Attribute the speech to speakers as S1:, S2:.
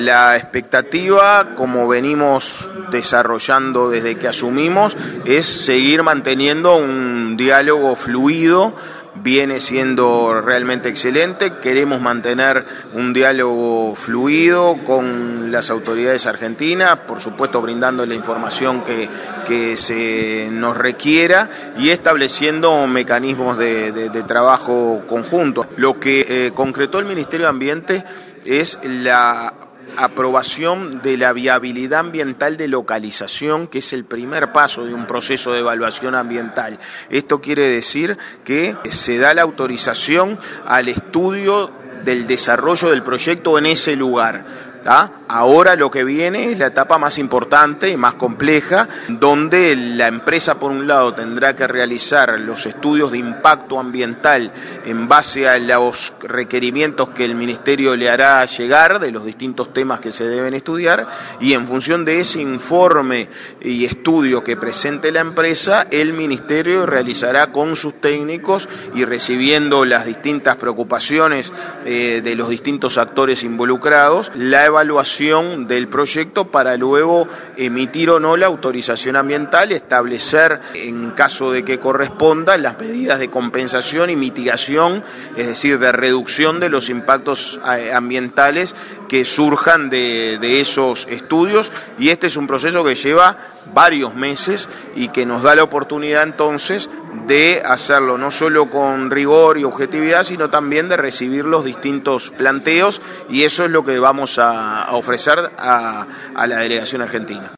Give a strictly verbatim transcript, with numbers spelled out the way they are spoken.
S1: La expectativa, como venimos desarrollando desde que asumimos, es seguir manteniendo un diálogo fluido. Viene siendo realmente excelente, queremos mantener un diálogo fluido con las autoridades argentinas, por supuesto brindando la información que, que se nos requiera y estableciendo mecanismos de, de, de trabajo conjunto. Lo que eh, concretó el Ministerio de Ambiente es la aprobación de la viabilidad ambiental de localización, que es el primer paso de un proceso de evaluación ambiental. Esto quiere decir que se da la autorización al estudio del desarrollo del proyecto en ese lugar. ¿Ah? Ahora lo que viene es la etapa más importante y más compleja, donde la empresa por un lado tendrá que realizar los estudios de impacto ambiental en base a los requerimientos que el Ministerio le hará llegar de los distintos temas que se deben estudiar, y en función de ese informe y estudio que presente la empresa, el Ministerio realizará con sus técnicos y recibiendo las distintas preocupaciones eh, de los distintos actores involucrados, la evaluación del proyecto para luego emitir o no la autorización ambiental, establecer, en caso de que corresponda, las medidas de compensación y mitigación, es decir, de reducción de los impactos ambientales que surjan de, de esos estudios, y este es un proceso que lleva varios meses y que nos da la oportunidad entonces de hacerlo no solo con rigor y objetividad, sino también de recibir los distintos planteos, y eso es lo que vamos a, a ofrecer a, a la delegación argentina.